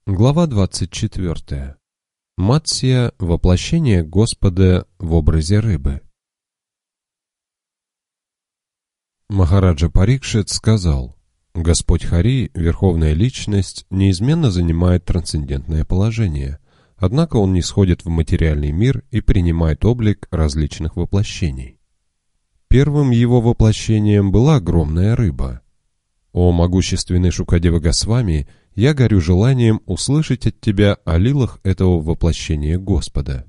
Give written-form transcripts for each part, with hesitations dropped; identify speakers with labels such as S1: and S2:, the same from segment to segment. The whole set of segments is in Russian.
S1: Глава 24. Матсья – воплощение Господа в образе рыбы. Махараджа Парикшит сказал: Господь Хари, Верховная Личность, неизменно занимает трансцендентное положение, однако Он не сходит в материальный мир и принимает облик различных воплощений. Первым Его воплощением была огромная рыба. «О могущественный Шукадева Госвами, я горю желанием услышать от тебя о лилах этого воплощения Господа».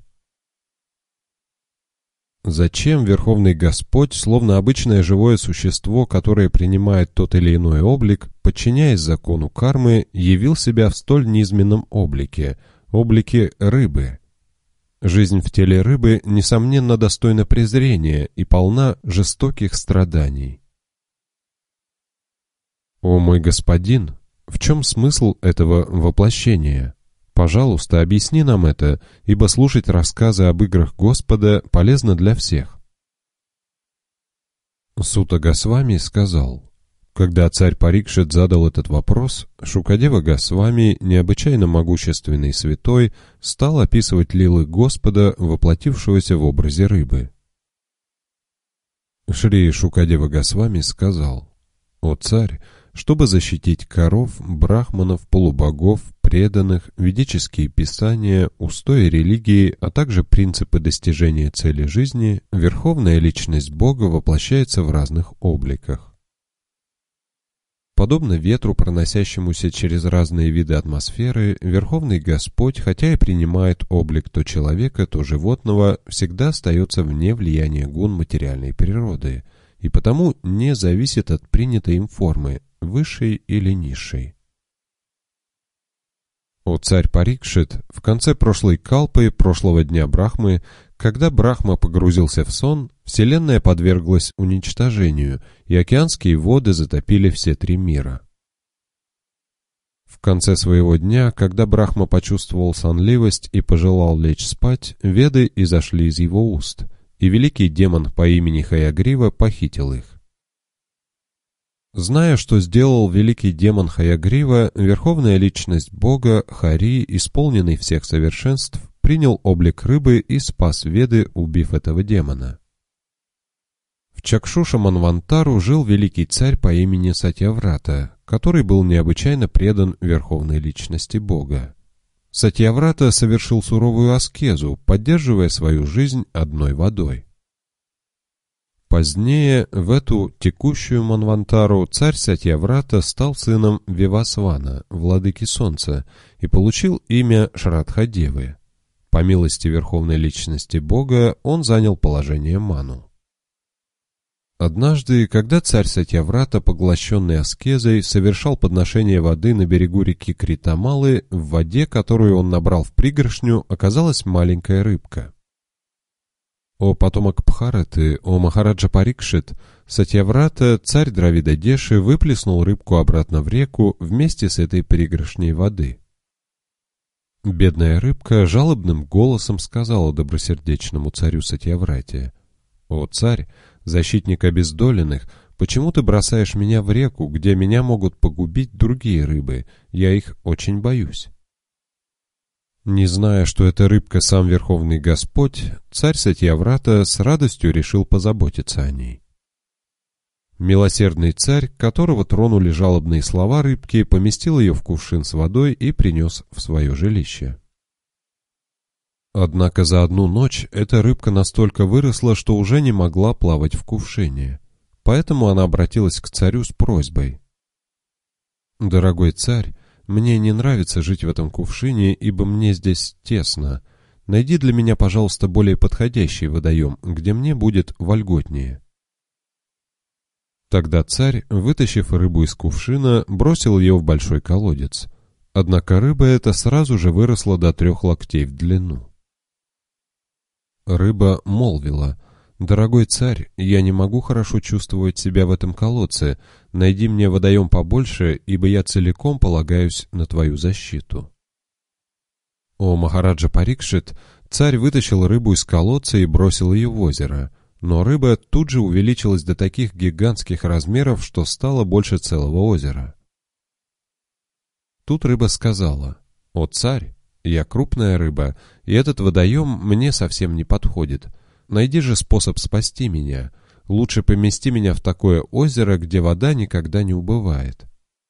S1: Зачем Верховный Господь, словно обычное живое существо, которое принимает тот или иной облик, подчиняясь закону кармы, явил себя в столь низменном облике рыбы? Жизнь в теле рыбы, несомненно, достойна презрения и полна жестоких страданий. «О мой господин, в чем смысл этого воплощения? Пожалуйста, объясни нам это, ибо слушать рассказы об играх Господа полезно для всех». Сута Госвами сказал: когда царь Парикшит задал этот вопрос, Шукадева Госвами, необычайно могущественный святой, стал описывать лилы Господа, воплотившегося в образе рыбы. Шри Шукадева Госвами сказал: «О царь, чтобы защитить коров, брахманов, полубогов, преданных, ведические писания, устои религии, а также принципы достижения цели жизни, Верховная Личность Бога воплощается в разных обликах. Подобно ветру, проносящемуся через разные виды атмосферы, Верховный Господь, хотя и принимает облик то человека, то животного, всегда остается вне влияния гун материальной природы, и потому не зависит от принятой им формы, высшей или низшей. О царь Парикшит, в конце прошлой калпы, прошлого дня Брахмы, когда Брахма погрузился в сон, Вселенная подверглась уничтожению, и океанские воды затопили все три мира. В конце своего дня, когда Брахма почувствовал сонливость и пожелал лечь спать, Веды изошли из его уст, и великий демон по имени Хаягрива похитил их. Зная, что сделал великий демон Хаягрива, Верховная Личность Бога, Хари, исполненный всех совершенств, принял облик рыбы и спас Веды, убив этого демона. В Чакшуша Манвантару жил великий царь по имени Сатьяврата, который был необычайно предан Верховной Личности Бога. Сатьяврата совершил суровую аскезу, поддерживая свою жизнь одной водой. Позднее, в эту текущую Манвантару, царь Сатьяврата стал сыном Вивасвана, владыки солнца, и получил имя Шрадхадевы. По милости Верховной Личности Бога он занял положение Ману. Однажды, когда царь Сатьяврата, поглощенный аскезой, совершал подношение воды на берегу реки Критамалы, в воде, которую он набрал в пригоршню, оказалась маленькая рыбка. «О потомок Бхараты, о Махараджа Парикшит, Сатьяврата, царь Дравида Деши, выплеснул рыбку обратно в реку вместе с этой пригоршней воды». Бедная рыбка жалобным голосом сказала добросердечному царю Сатьяврате: «О царь, защитник обездоленных, почему ты бросаешь меня в реку, где меня могут погубить другие рыбы? Я их очень боюсь». Не зная, что эта рыбка сам Верховный Господь, царь Сатьяврата с радостью решил позаботиться о ней. Милосердный царь, которого тронули жалобные слова рыбки, поместил ее в кувшин с водой и принес в свое жилище. Однако за одну ночь эта рыбка настолько выросла, что уже не могла плавать в кувшине. Поэтому она обратилась к царю с просьбой: «Дорогой царь, мне не нравится жить в этом кувшине, ибо мне здесь тесно. Найди для меня, пожалуйста, более подходящий водоем, где мне будет вольготнее». Тогда царь, вытащив рыбу из кувшина, бросил ее в большой колодец. Однако рыба эта сразу же выросла до 3 локтей в длину. Рыба молвила: «Дорогой царь, я не могу хорошо чувствовать себя в этом колодце. Найди мне водоем побольше, ибо я целиком полагаюсь на твою защиту». О Махараджа Парикшит, царь вытащил рыбу из колодца и бросил ее в озеро, но рыба тут же увеличилась до таких гигантских размеров, что стала больше целого озера. Тут рыба сказала: «О, царь, я крупная рыба, и этот водоем мне совсем не подходит. Найди же способ спасти меня. Лучше помести меня в такое озеро, где вода никогда не убывает».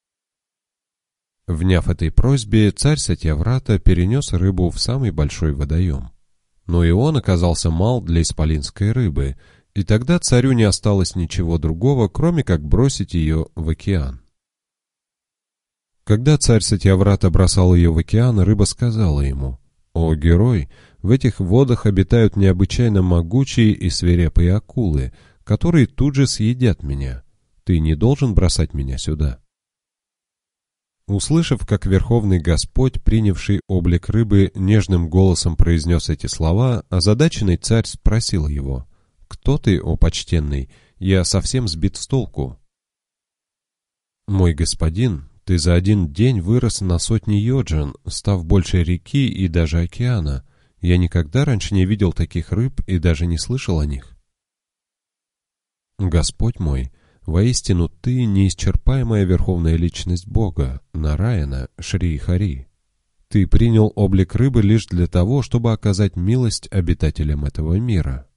S1: Вняв этой просьбе, царь Сатьяврата перенес рыбу в самый большой водоем. Но и он оказался мал для исполинской рыбы, и тогда царю не осталось ничего другого, кроме как бросить ее в океан. Когда царь Сатьяврата бросал ее в океан, рыба сказала ему: «О, герой, в этих водах обитают необычайно могучие и свирепые акулы, которые тут же съедят меня. Ты не должен бросать меня сюда». Услышав, как Верховный Господь, принявший облик рыбы, нежным голосом произнес эти слова, озадаченный царь спросил его: «Кто ты, о почтенный? Я совсем сбит с толку». «Мой господин, ты за один день вырос на сотни йоджин, став больше реки и даже океана. Я никогда раньше не видел таких рыб и даже не слышал о них». «Господь мой, воистину ты неисчерпаемая верховная личность Бога, Нараяна, Шри-Хари. Ты принял облик рыбы лишь для того, чтобы оказать милость обитателям этого мира.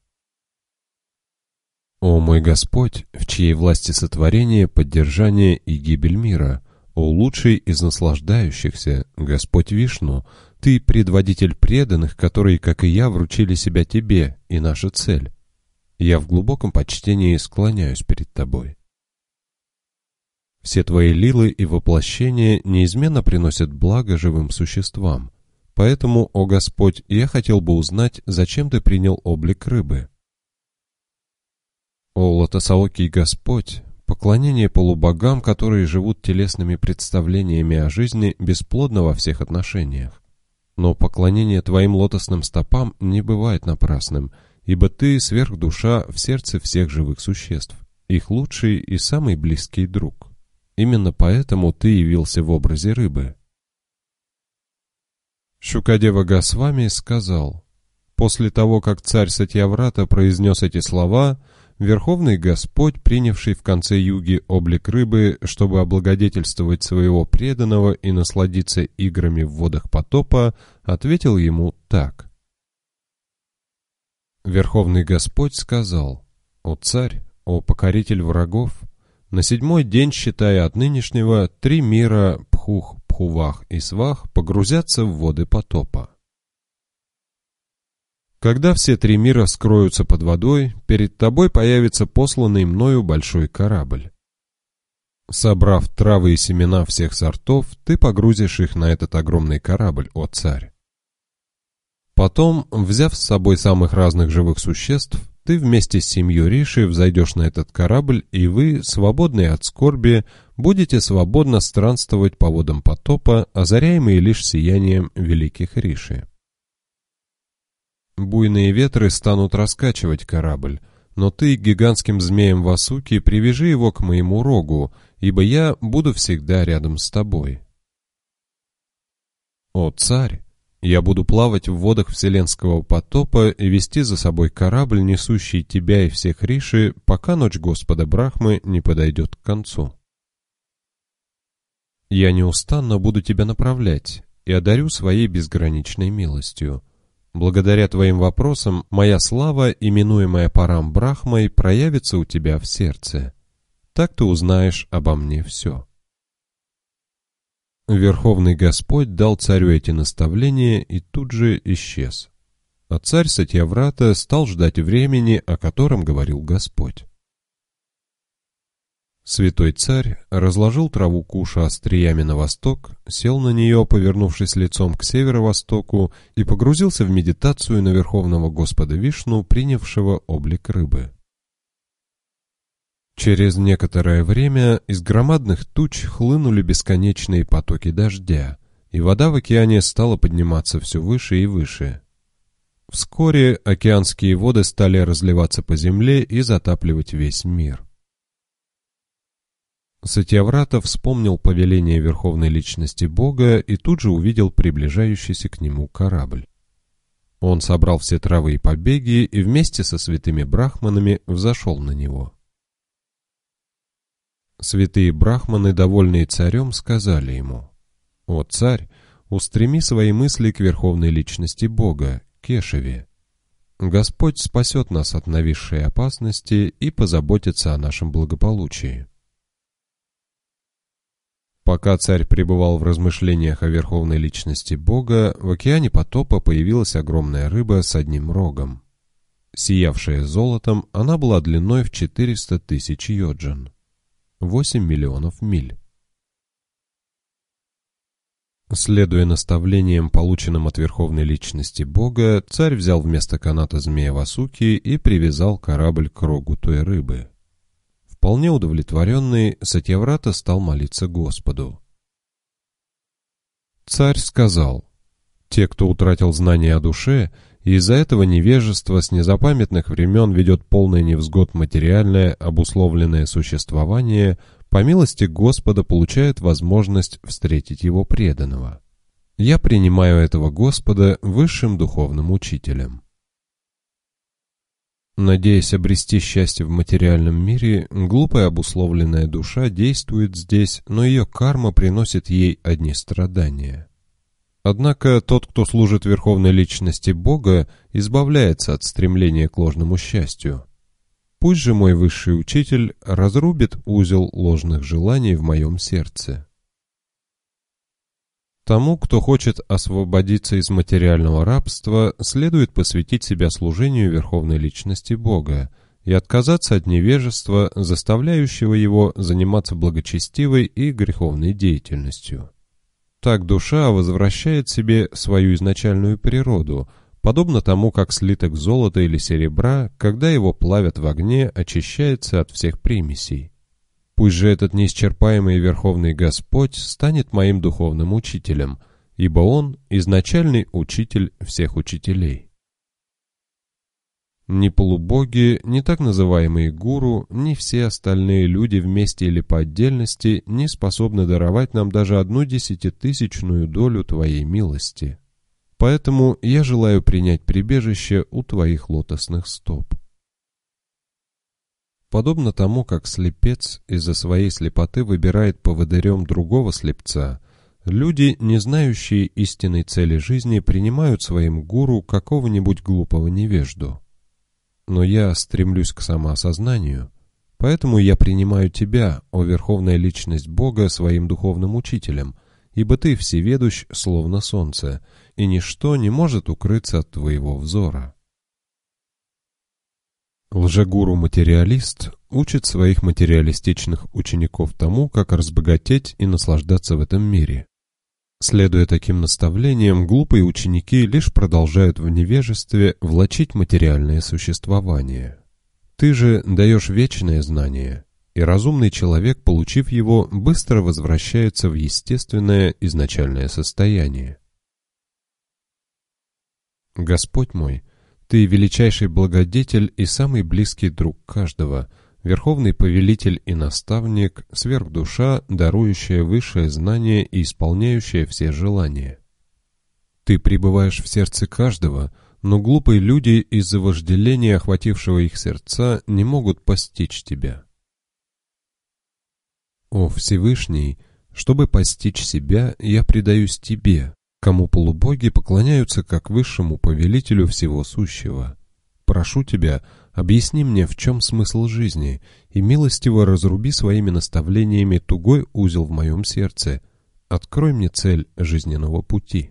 S1: О мой Господь, в чьей власти сотворение, поддержание и гибель мира, о лучший из наслаждающихся, Господь Вишну, ты предводитель преданных, которые, как и я, вручили себя тебе, и наша цель. Я в глубоком почтении склоняюсь перед тобой. Все твои лилы и воплощения неизменно приносят благо живым существам. Поэтому, о Господь, я хотел бы узнать, зачем ты принял облик рыбы. О лотосоокий Господь, поклонение полубогам, которые живут телесными представлениями о жизни, бесплодно во всех отношениях. Но поклонение твоим лотосным стопам не бывает напрасным, ибо ты сверхдуша в сердце всех живых существ, их лучший и самый близкий друг. Именно поэтому ты явился в образе рыбы. Шукадева Госвами сказал: после того, как царь Сатьяврата произнес эти слова, Верховный Господь, принявший в конце юги облик рыбы, чтобы облагодетельствовать своего преданного и насладиться играми в водах потопа, ответил ему так. Верховный Господь сказал: «О царь, о покоритель врагов, на 7-й день, считая от нынешнего, 3 мира Пхух, Пхувах и Свах погрузятся в воды потопа. Когда все 3 мира скроются под водой, перед тобой появится посланный мною большой корабль. Собрав травы и семена всех сортов, ты погрузишь их на этот огромный корабль, о царь. Потом, взяв с собой самых разных живых существ, ты вместе с 7 риши взойдешь на этот корабль, и вы, свободные от скорби, будете свободно странствовать по водам потопа, озаряемые лишь сиянием великих риши. Буйные ветры станут раскачивать корабль, но ты гигантским змеем Васуки привяжи его к моему рогу, ибо я буду всегда рядом с тобой. О царь! Я буду плавать в водах вселенского потопа и вести за собой корабль, несущий тебя и всех риши, пока ночь Господа Брахмы не подойдет к концу. Я неустанно буду тебя направлять и одарю своей безграничной милостью. Благодаря твоим вопросам моя слава, именуемая Парам Брахмой, проявится у тебя в сердце. Так ты узнаешь обо мне все. Верховный Господь дал царю эти наставления и тут же исчез. А царь Сатьяврата стал ждать времени, о котором говорил Господь. Святой царь разложил траву куша остриями на восток, сел на нее, повернувшись лицом к северо-востоку, и погрузился в медитацию на Верховного Господа Вишну, принявшего облик рыбы. Через некоторое время из громадных туч хлынули бесконечные потоки дождя, и вода в океане стала подниматься все выше и выше. Вскоре океанские воды стали разливаться по земле и затапливать весь мир. Сатьяврата вспомнил повеление Верховной Личности Бога и тут же увидел приближающийся к нему корабль. Он собрал все травы и побеги и вместе со святыми брахманами взошел на него. Святые брахманы, довольные царем, сказали ему: «О царь, устреми свои мысли к верховной личности Бога, Кешеве. Господь спасет нас от нависшей опасности и позаботится о нашем благополучии. Пока царь пребывал в размышлениях о верховной личности Бога, в океане потопа появилась огромная рыба с одним рогом. Сиявшая золотом, она была длиной в 400 тысяч йоджин, 8 миллионов миль. Следуя наставлениям, полученным от верховной личности Бога, царь взял вместо каната змея Васуки и привязал корабль к рогу той рыбы. Вполне удовлетворенный, Сатьяврата стал молиться Господу. Царь сказал: «Те, кто утратил знание о душе, и из-за этого невежества с незапамятных времен ведет полное невзгод материальное, обусловленное существование, по милости Господа получают возможность встретить Его преданного. Я принимаю этого Господа высшим духовным учителем». Надеясь обрести счастье в материальном мире, глупая обусловленная душа действует здесь, но ее карма приносит ей одни страдания. Однако тот, кто служит верховной личности Бога, избавляется от стремления к ложному счастью. Пусть же мой высший учитель разрубит узел ложных желаний в моем сердце. Тому, кто хочет освободиться из материального рабства, следует посвятить себя служению верховной личности Бога и отказаться от невежества, заставляющего его заниматься благочестивой и греховной деятельностью. Так душа возвращает себе свою изначальную природу, подобно тому, как слиток золота или серебра, когда его плавят в огне, очищается от всех примесей. Пусть же этот неисчерпаемый Верховный Господь станет моим духовным учителем, ибо Он – изначальный учитель всех учителей. Ни полубоги, ни так называемые гуру, ни все остальные люди вместе или по отдельности не способны даровать нам даже 1/100000 долю Твоей милости. Поэтому я желаю принять прибежище у Твоих лотосных стоп. Подобно тому, как слепец из-за своей слепоты выбирает поводырем другого слепца, люди, не знающие истинной цели жизни, принимают своим гуру какого-нибудь глупого невежду. Но я стремлюсь к самоосознанию, поэтому я принимаю Тебя, о Верховная Личность Бога, своим духовным учителем, ибо Ты всеведущ, словно солнце, и ничто не может укрыться от Твоего взора. Лжегуру-материалист учит своих материалистичных учеников тому, как разбогатеть и наслаждаться в этом мире. Следуя таким наставлениям, глупые ученики лишь продолжают в невежестве влачить материальное существование. Ты же даешь вечное знание, и разумный человек, получив его, быстро возвращается в естественное изначальное состояние. Господь мой, Ты величайший благодетель и самый близкий друг каждого, верховный повелитель и наставник, сверхдуша, дарующая высшее знание и исполняющая все желания. Ты пребываешь в сердце каждого, но глупые люди из-за вожделения, охватившего их сердца, не могут постичь Тебя. О Всевышний, чтобы постичь себя, я предаюсь Тебе, кому полубоги поклоняются как высшему повелителю всего сущего. Прошу Тебя, объясни мне, в чем смысл жизни, и милостиво разруби своими наставлениями тугой узел в моем сердце. Открой мне цель жизненного пути.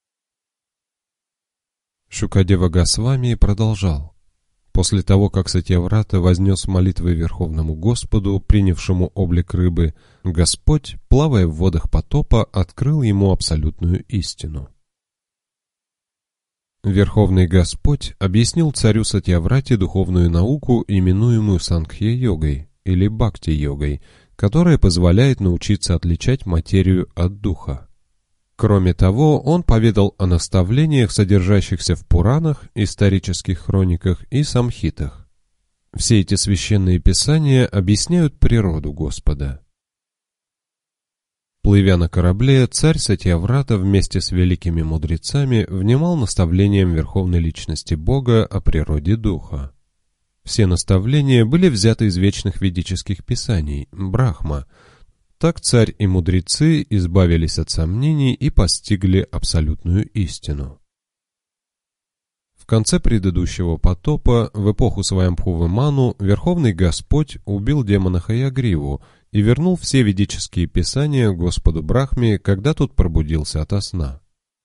S1: Шукадева Госвами продолжал. После того, как Сатьяврата вознес молитвы Верховному Господу, принявшему облик рыбы, Господь, плавая в водах потопа, открыл ему абсолютную истину. Верховный Господь объяснил царю Сатьяврате духовную науку, именуемую Сангхья-йогой или Бхакти-йогой, которая позволяет научиться отличать материю от духа. Кроме того, он поведал о наставлениях, содержащихся в Пуранах, исторических хрониках и самхитах. Все эти священные писания объясняют природу Господа. Плывя на корабле, царь Сатьяврата вместе с великими мудрецами внимал наставлениям Верховной Личности Бога о природе Духа. Все наставления были взяты из вечных ведических писаний, Брахма, Так царь и мудрецы избавились от сомнений и постигли абсолютную истину. В конце предыдущего потопа, в эпоху Сваямбхувы Ману, Верховный Господь убил демона Хаягриву и вернул все ведические писания Господу Брахме, когда тот пробудился ото сна.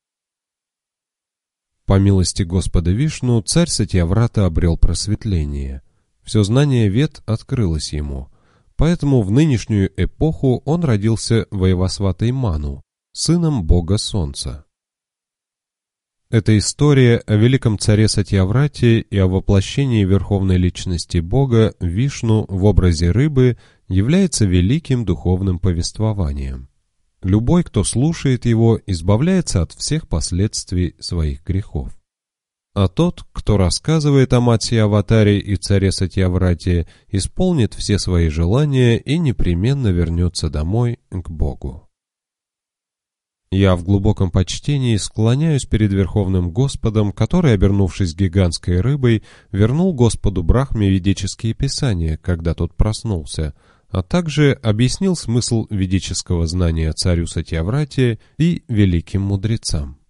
S1: По милости Господа Вишну царь Сатьяврата обрел просветление. Все знание Вед открылось ему, поэтому в нынешнюю эпоху он родился Вайвасватой Ману, сыном бога Солнца. Эта история о великом царе Сатьяврате и о воплощении верховной личности Бога Вишну в образе рыбы является великим духовным повествованием. Любой, кто слушает его, избавляется от всех последствий своих грехов. А тот, кто рассказывает о Матсья-аватаре и царе Сатьяврате, исполнит все свои желания и непременно вернется домой к Богу. Я в глубоком почтении склоняюсь перед Верховным Господом, который, обернувшись гигантской рыбой, вернул Господу Брахме ведические писания, когда тот проснулся, а также объяснил смысл ведического знания царю Сатьяврате и великим мудрецам.